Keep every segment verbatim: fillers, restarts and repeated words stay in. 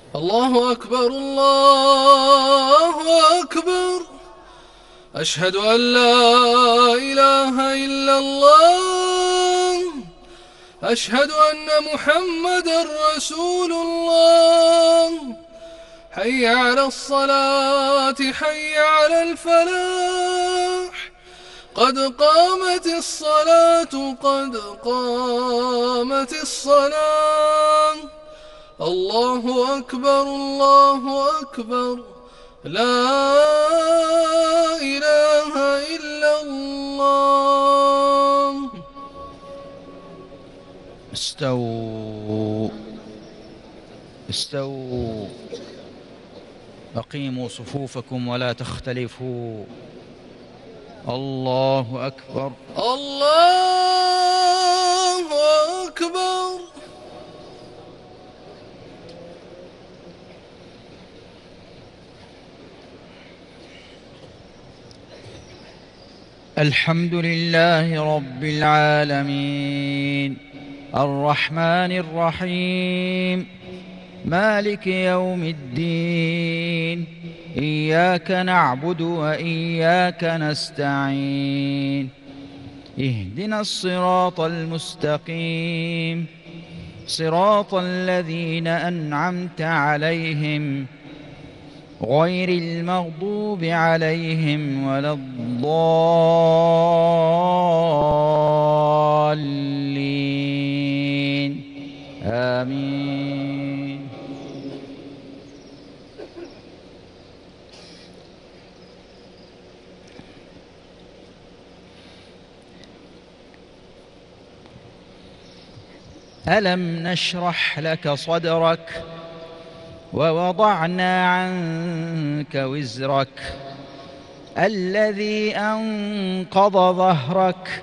الله أكبر الله أكبر. أشهد أن لا إله إلا الله. أشهد أن محمدا رسول الله. حي على الصلاة حي على الفلاح. قد قامت الصلاة قد قامت الصلاة. الله أكبر الله أكبر. لا إله إلا الله. استووا استووا أقيموا صفوفكم ولا تختلفوا. الله أكبر الله أكبر. الحمد لله رب العالمين الرحمن الرحيم مالك يوم الدين. إياك نعبد وإياك نستعين. اهدنا الصراط المستقيم صراط الذين أنعمت عليهم غير المغضوب عليهم ولا الضالين. آمين. ألم نشرح لك صدرك ووضعنا عنك وزرك الذي أنقض ظهرك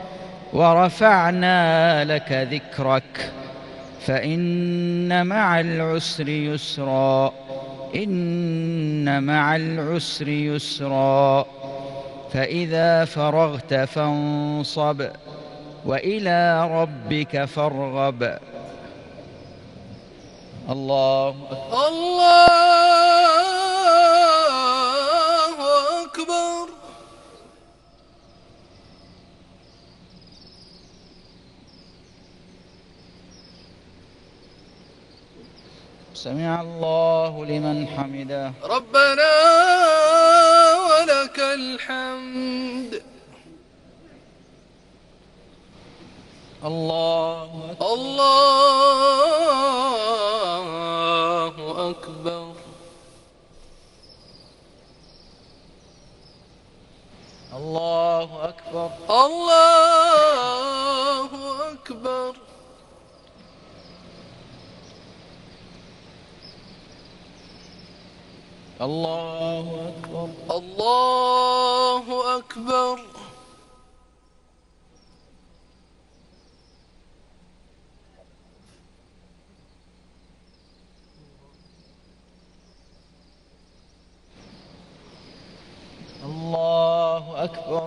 ورفعنا لك ذكرك فإن مع العسر يسرا إن مع العسر يسرا فإذا فرغت فانصب وإلى ربك فارغب. الله الله أكبر. سمع الله لمن حمده. ربنا ولك الحمد. الله الله أكبر. الله أكبر. الله أكبر. الله أكبر. الله أكبر. الله أكبر.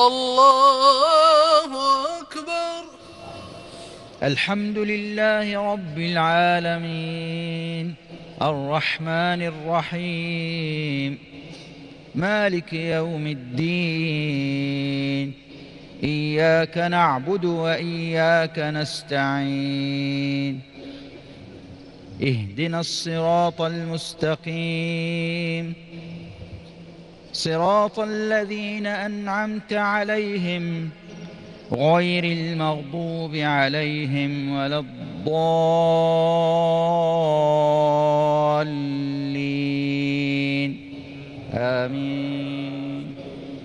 الله أكبر. الحمد لله رب العالمين الرحمن الرحيم مالك يوم الدين. إياك نعبد وإياك نستعين. اهدنا الصراط المستقيم صراط الذين أنعمت عليهم غير المغضوب عليهم ولا الضالين. آمين.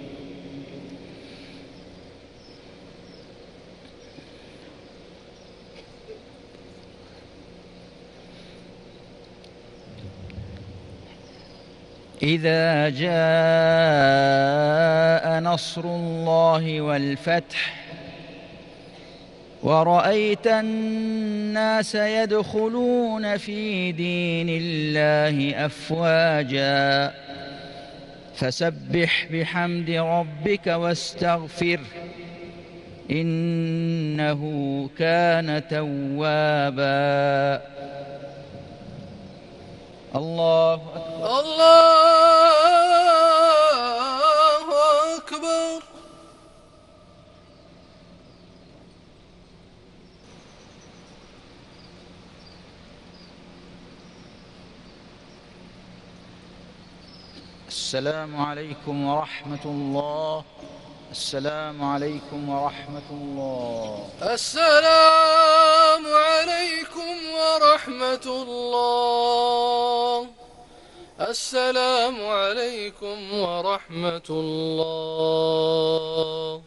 إذا جاء نصر الله والفتح ورأيت الناس يدخلون في دين الله أفواجا فسبح بحمد ربك واستغفره إنه كان توابا. السلام عليكم ورحمة الله. السلام عليكم ورحمة الله. السلام عليكم ورحمة الله. السلام عليكم ورحمة الله.